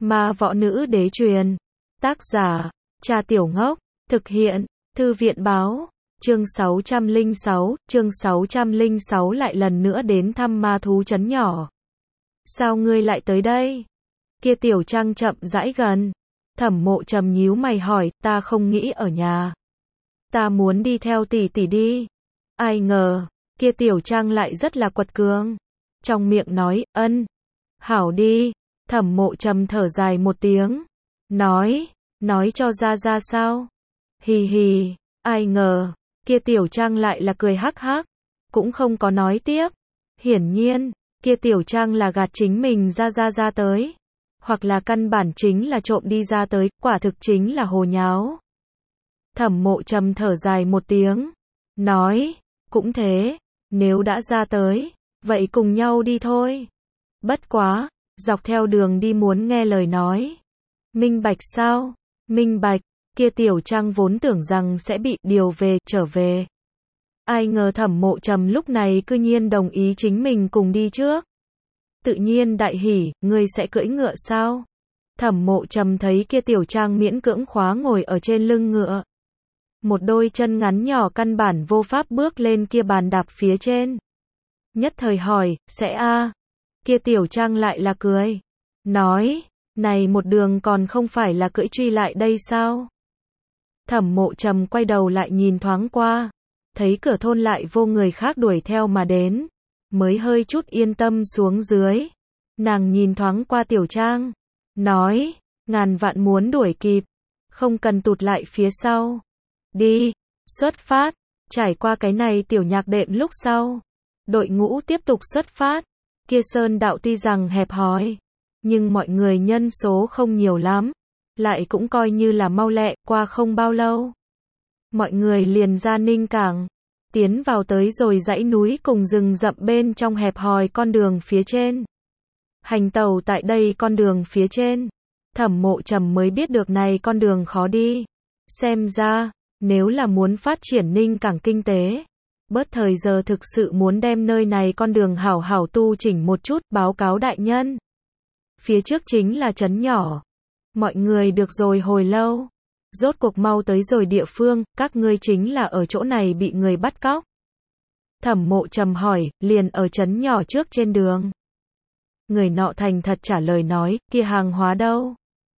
Ma võ nữ đế truyền. Tác giả, Cha Tiểu Ngốc. Thực hiện, Thư viện báo. Chương 606 lại lần nữa đến thăm ma thú trấn nhỏ. Sao ngươi lại tới đây? Kia Tiểu Trang chậm rãi gần. Thẩm Mộ Trầm nhíu mày hỏi, ta không nghĩ ở nhà. Ta muốn đi theo tỷ tỷ đi. Ai ngờ, kia Tiểu Trang lại rất là quật cường. Trong miệng nói, hảo đi. Thẩm Mộ Trầm thở dài một tiếng. Nói cho ra sao? Hì hì, ai ngờ, kia Tiểu Trang lại là cười hắc hắc. Cũng không có nói tiếp. Hiển nhiên, kia Tiểu Trang là gạt chính mình ra tới. Hoặc là căn bản chính là trộm đi ra tới, quả thực chính là hồ nháo. Thẩm Mộ Trầm thở dài một tiếng. Nói, cũng thế, nếu đã ra tới, vậy cùng nhau đi thôi. Bất quá, dọc theo đường đi muốn nghe lời nói. Minh bạch sao? Minh bạch, kia Tiểu Trang vốn tưởng rằng sẽ bị điều về, trở về. Ai ngờ Thẩm Mộ Trầm lúc này cư nhiên đồng ý chính mình cùng đi trước. Tự nhiên đại hỉ, ngươi sẽ cưỡi ngựa sao? Thẩm Mộ Trầm thấy kia Tiểu Trang miễn cưỡng khóa ngồi ở trên lưng ngựa. Một đôi chân ngắn nhỏ căn bản vô pháp bước lên kia bàn đạp phía trên. Nhất thời hỏi, sẽ a? Kia Tiểu Trang lại là cười. Nói, này một đường còn không phải là cưỡi truy lại đây sao? Thẩm Mộ Trầm quay đầu lại nhìn thoáng qua. Thấy cửa thôn lại vô người khác đuổi theo mà đến. Mới hơi chút yên tâm xuống dưới. Nàng nhìn thoáng qua Tiểu Trang. Nói, ngàn vạn muốn đuổi kịp. Không cần tụt lại phía sau. Đi, xuất phát. Trải qua cái này tiểu nhạc đệm lúc sau. Đội ngũ tiếp tục xuất phát. Kia sơn đạo tuy rằng hẹp hòi. Nhưng mọi người nhân số không nhiều lắm. Lại cũng coi như là mau lẹ, qua không bao lâu. Mọi người liền ra Ninh Cảng. Tiến vào tới rồi dãy núi cùng rừng rậm bên trong hẹp hòi con đường phía trên. Hành tàu tại đây con đường phía trên. Thẩm Mộ Trầm mới biết được này con đường khó đi. Xem ra, nếu là muốn phát triển Ninh Cảng kinh tế, bớt thời giờ thực sự muốn đem nơi này con đường hảo hảo tu chỉnh một chút, báo cáo đại nhân. Phía trước chính là trấn nhỏ. Mọi người được rồi hồi lâu. Rốt cuộc mau tới rồi địa phương, các ngươi chính là ở chỗ này bị người bắt cóc. Thẩm Mộ Trầm hỏi, liền ở trấn nhỏ trước trên đường. Người nọ thành thật trả lời nói, kia hàng hóa đâu?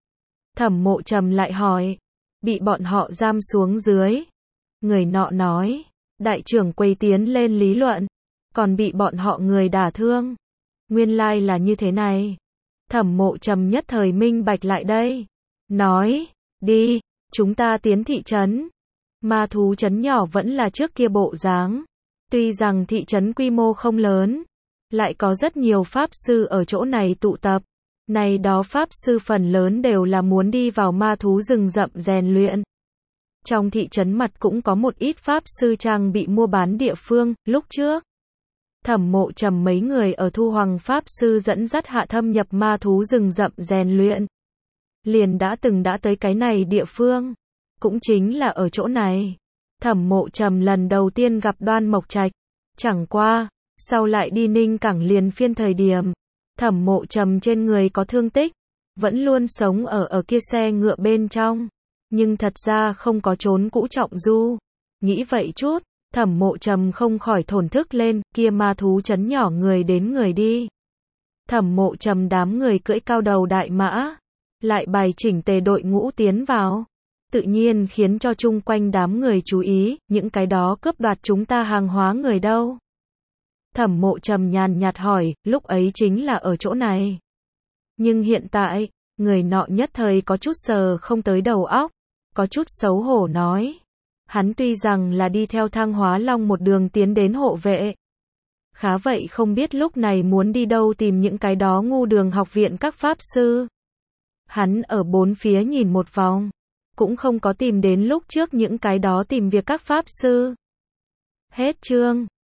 Thẩm Mộ Trầm lại hỏi, bị bọn họ giam xuống dưới. Người nọ nói, đại trưởng quay tiến lên lý luận, còn bị bọn họ người đả thương. Nguyên lai là như thế này. Thẩm Mộ Trầm nhất thời minh bạch lại đây. Nói, đi, chúng ta tiến thị trấn. Ma thú trấn nhỏ vẫn là trước kia bộ dáng. Tuy rằng thị trấn quy mô không lớn, lại có rất nhiều pháp sư ở chỗ này tụ tập. Này đó pháp sư phần lớn đều là muốn đi vào ma thú rừng rậm rèn luyện. Trong thị trấn mặt cũng có một ít pháp sư trang bị mua bán địa phương, lúc trước. Thẩm Mộ Trầm mấy người ở Thu Hoàng pháp sư dẫn dắt hạ thâm nhập ma thú rừng rậm rèn luyện. Liền đã tới cái này địa phương. Cũng chính là ở chỗ này. Thẩm Mộ Trầm lần đầu tiên gặp Đoan Mộc Trạch. Chẳng qua, sau lại đi Ninh Cảng liền phiên thời điểm. Thẩm Mộ Trầm trên người có thương tích. Vẫn luôn sống ở kia xe ngựa bên trong. Nhưng thật ra không có trốn cũ trọng du. Nghĩ vậy chút, Thẩm Mộ Trầm không khỏi thổn thức lên, kia ma thú trấn nhỏ người đến người đi. Thẩm Mộ Trầm đám người cưỡi cao đầu đại mã. Lại bài chỉnh tề đội ngũ tiến vào. Tự nhiên khiến cho chung quanh đám người chú ý, những cái đó cướp đoạt chúng ta hàng hóa người đâu. Thẩm Mộ Trầm nhàn nhạt hỏi, lúc ấy chính là ở chỗ này. Nhưng hiện tại, người nọ nhất thời có chút sờ không tới đầu óc, có chút xấu hổ nói. Hắn tuy rằng là đi theo Thang Hóa Long một đường tiến đến hộ vệ. Khá vậy không biết lúc này muốn đi đâu tìm những cái đó ngu đường học viện các pháp sư. Hắn ở bốn phía nhìn một vòng, cũng không có tìm đến lúc trước những cái đó tìm việc các pháp sư. Hết chương.